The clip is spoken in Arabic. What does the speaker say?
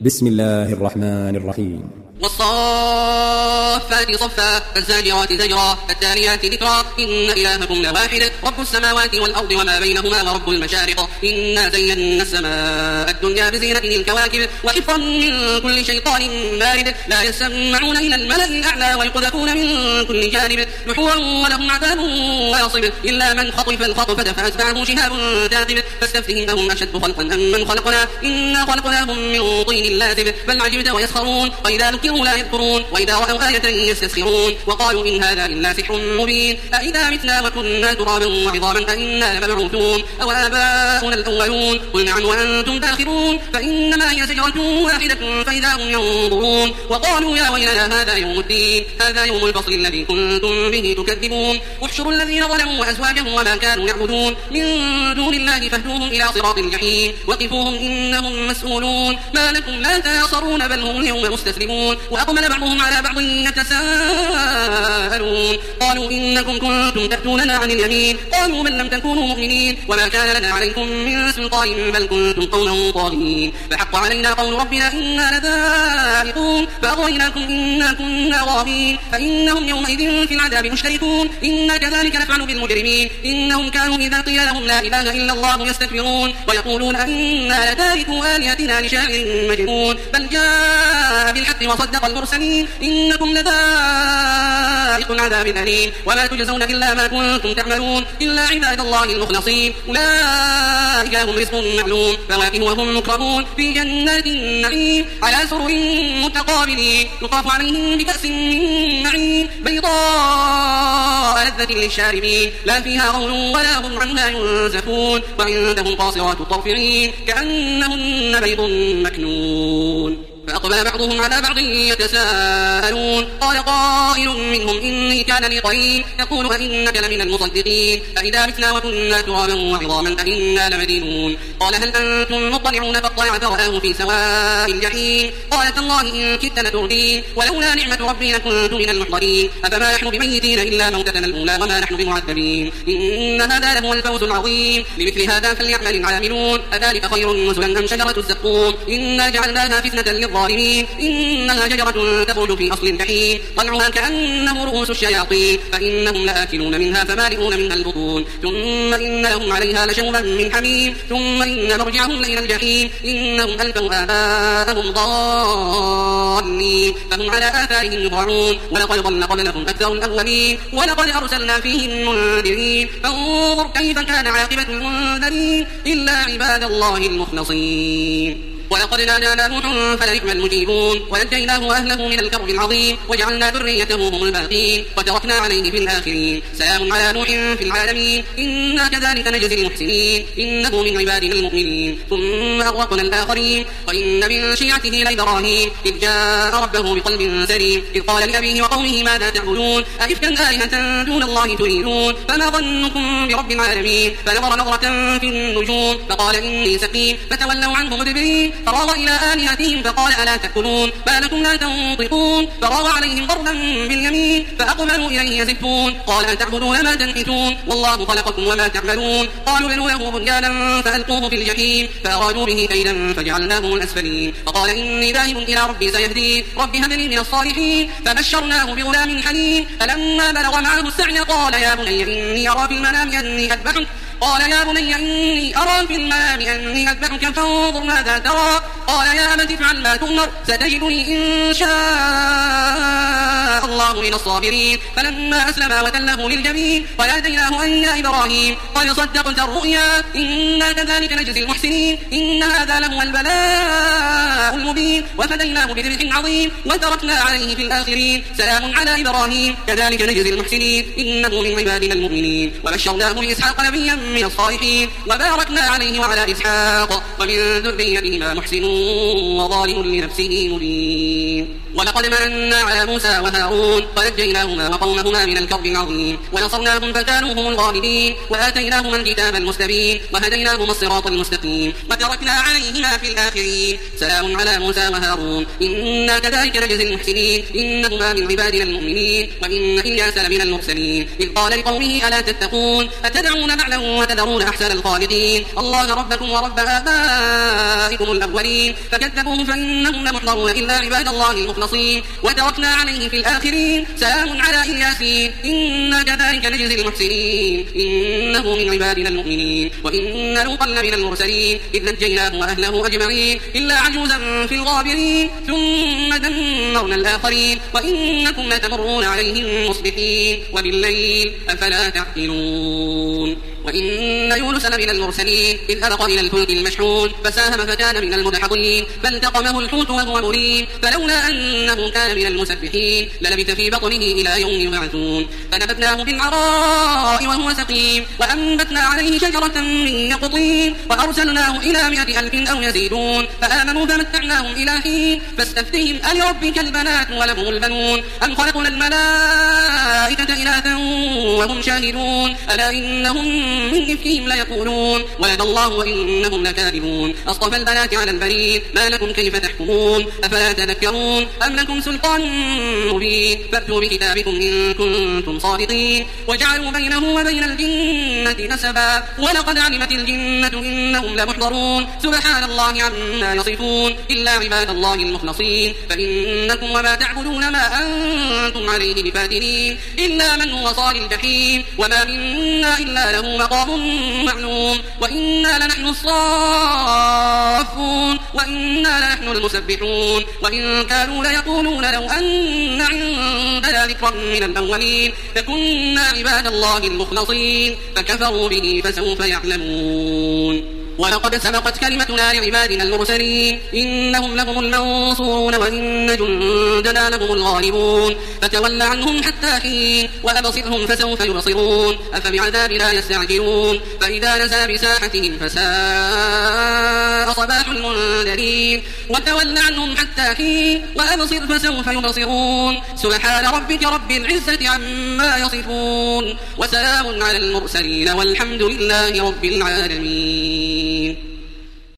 بسم الله الرحمن الرحيم. والصافات صفا فالزاجرات زجرا فالتاليات ذكرا إن إلهكم لواحد رب السماوات والأرض وما بينهما ورب المشارق إنا زينا السماء الدنيا بزينة الكواكب وحفظا من كل شيطان مارد لا يسمعون إلى الملأ الأعلى ويقذفون من كل جانب دحورا ولهم عذاب واصب إلا من خطف الخطفة فأتبعه شهاب ثاقب فاستفتهم أهم أشد خلقا أم من خلقنا إنا خلقناهم من طين لازب بل عجبت ويسخرون وإذا ذكروا لا يذكرون وإذا رأوا آية يستسخرون وقالوا إن هذا إلا سحر مبين أإذا متنا وكنا ترابا وعظاما أإنا لمبعوثون أو آباؤنا الأولون قل نعم وأنتم داخرون فإنما هي زجرة واحدة فإذا هم ينظرون وقالوا يا ويلنا هذا يوم الدين هذا يوم الفصل الذي كنتم به تكذبون احشروا الذين ظلموا وأزواجهم وما كانوا يعبدون من دون الله فاهدوهم إلى صراط الجحيم وقفوهم إنهم مسؤولون ما لكم لا تناصرون بل هم اليوم مستسلمون وأقبل بعضهم على بعض يتساءلون قالوا إنكم كنتم تأتوننا عن اليمين قالوا بل لم تكونوا مؤمنين وما كان لنا عليكم من سلطان بل كنتم قوما طاغين فحق علينا قول ربنا إنا لذائقون فأغويناكم إنا كنا غاوين فإنهم يومئذ في العذاب مشتركون إنا كذلك نفعل بالمجرمين إنهم كانوا إذا قيل لهم لا إله إلا الله يستكبرون ويقولون إنا لتاركوا آلهتنا لشاعر مجنون بل جاء بالحق وصدق المرسلين إنكم لذائق العذاب الأليم وما تجزون إلا ما كنتم تعملون إلا عباد الله المخلصين أولئك لهم رزق معلوم فواكه وهم مكرمون في جنات النعيم على سرر متقابلين يطاف عليهم بكأس من معين بيضاء لذة للشاربين لا فيها غول ولا هم عنها ينزفون وعندهم قاصرات الطرف عين كأنهن بيض مكنون فأقبل بعضهم على بعض يتساءلون قال قائل منهم إني كان لي قرين يقول أئنك لمن المصدقين أئذا متنا وكنا ترابا وعظاما أئنا لمدينون قال هل أنتم مطلعون فاطلع فرآه في سواء الجحيم قال تالله إن كدت لتردين ولولا نعمة ربي لكنت من المحضرين أفما نحن بميتين إلا موتتنا الأولى وما نحن بمعذبين إن هذا لهو الفوز العظيم لمثل هذا فليعمل العاملون أذلك خير نزلا أم شجرة الزقوم إنا جعلناها فتنة للظالمين إنها شجرة تخرج في أصل الجحيم طلعها كأنه رؤوس الشياطين فإنهم لآكلون منها فمالئون منها البطون ثم إن لهم عليها لشوبا من حميم ثم إن مرجعهم إلى الجحيم إنهم ألفوا آباءهم ضالين فهم على آثارهم يهرعون ولقد ضل قبلهم أكثر الأولين ولقد أرسلنا فيهم منذرين فانظر كيف كان عاقبة المنذرين إلا عباد الله المخلصين ولقد نادانا نوح فلنعم المجيبون ونجيناه وأهله من الكرب العظيم وجعلنا ذريته هم الباقين وتركنا عليه في الآخرين سلام على نوح في العالمين إنا كذلك نجزي المحسنين إنه من عبادنا المؤمنين ثم أغرقنا الآخرين وإن من شيعته لإبراهيم إذ جاء ربه بقلب سليم إذ قال لأبيه وقومه ماذا تعبدون أئفكا آلهة دون الله تريدون فما ظنكم برب العالمين فنظر نظرة في النجوم فقال إني سقيم فتولوا عنه مدبرين فراغ إلى آلهتهم فقال ألا تأكلون ما لكم لا تنطقون فراغ عليهم ضربا باليمين فأقبلوا إليه يزفون قال أتعبدون ما تنحتون والله خلقكم وما تعملون قالوا بنوا له بنيانا فألقوه في الجحيم فأرادوا به كيدا فجعلناهم الأسفلين فقال إني ذاهب إلى ربي سيهدين رب هب لي من الصالحين فبشرناه بغلام حليم فلما بلغ معه السعي قال يا بني إني أرى في المنام أني أذبحك قال يا بني إني أرى في المنام أني أذبحك فانظر ماذا ترى قال يا أبت افعل ما تؤمر ستجدني إن شاء الله من الصابرين فلما أسلما وتله للجبين وناديناه أن يا إبراهيم قد صدقت الرؤيا إنا كذلك نجزي المحسنين إن هذا لهو البلاء المبين وفديناه بذبح عظيم وتركنا عليه في الآخرين سلام على إبراهيم كذلك نجزي المحسنين إنه من عبادنا المؤمنين وبشرناه بإسحاق نبيا من الصالحين وباركنا عليه وعلى إسحاق ومن ذريتهما محسن وظالم لنفسه مبين. ولقد مننا على موسى وهارون ونجيناهما وقومهما من الكرب العظيم ونصرناهم فكانوا هم الغالبين وآتيناهما الكتاب المستبين وهديناهما الصراط المستقيم وتركنا عليهما في الآخرين سلام على موسى وهارون إنا كذلك نجزي المحسنين إنهما من عبادنا المؤمنين وإن إلياس لمن المرسلين إذ قال لقومه ألا تتقون أتدعون بعلا وتذرون أحسن الخالقين الله ربكم ورب آبائكم الأولين فكذبوه فإنهم لمحضرون إلا عباد الله المخلصين وتركنا عليه في الآخرين سلام على الياسين إنا كذلك نجزي المحسنين إنه من عبادنا المؤمنين وإن لوطا لمن المرسلين إذ نجيناه وأهله أجمعين إلا عجوزا في الغابرين ثم دمرنا الآخرين وإنكم لتمرون عليهم مصبحين وبالليل أفلا تعقلون وإن يونس لمن المرسلين إذ أبق إلى الفلك المشحون فساهم فكان من المدحضين فالتقمه الحوت وهو مليم فلولا أنه كان من المسبحين للبث في بطنه إلى يوم يبعثون فنبذناه بالعراء وهو سقيم وأنبتنا عليه شجرة من يقطين وأرسلناه إلى 100,000 أو يزيدون فآمنوا فمتعناهم إلى حين فاستفتهم ألربك البنات ولهم البنون أم خلقنا الملائكة إناثا وهم شاهدون ألا إنهم من إفكهم ليقولون ولد الله وإنهم لكاذبون أصطفى البنات على البنين ما لكم كيف تحكمون أفلا تذكرون أم لكم سلطان مبين فأتوا بكتابكم إن كنتم صادقين وجعلوا بينه وبين الجنة نسبا ولقد علمت الجنة إنهم لمحضرون سبحان الله عما يصفون إلا عباد الله المخلصين فإنكم وما تعبدون ما أنتم عليه بفاتنين إلا من هو صال الجحيم وما منا إلا له مقام معلوم وإنا لنحن الصافون وإنا لنحن المسبحون وإن كانوا ليقولون لو أن عندنا ذكرا من الأولين فكنا عباد الله المخلصين فكفروا به فسوف يعلمون ولقد سبقت كلمتنا لعبادنا المرسلين إنهم لهم المنصورون وإن جندنا لهم الغالبون فتول عنهم حتى حين وأبصرهم فسوف يبصرون أفبعذابنا يستعجلون فإذا نزل بساحتهم فساء صباح المنذرين وتول عنهم حتى حين وأبصر فسوف يبصرون سبحان ربك رب العزة عما يصفون وسلام على المرسلين والحمد لله رب العالمين.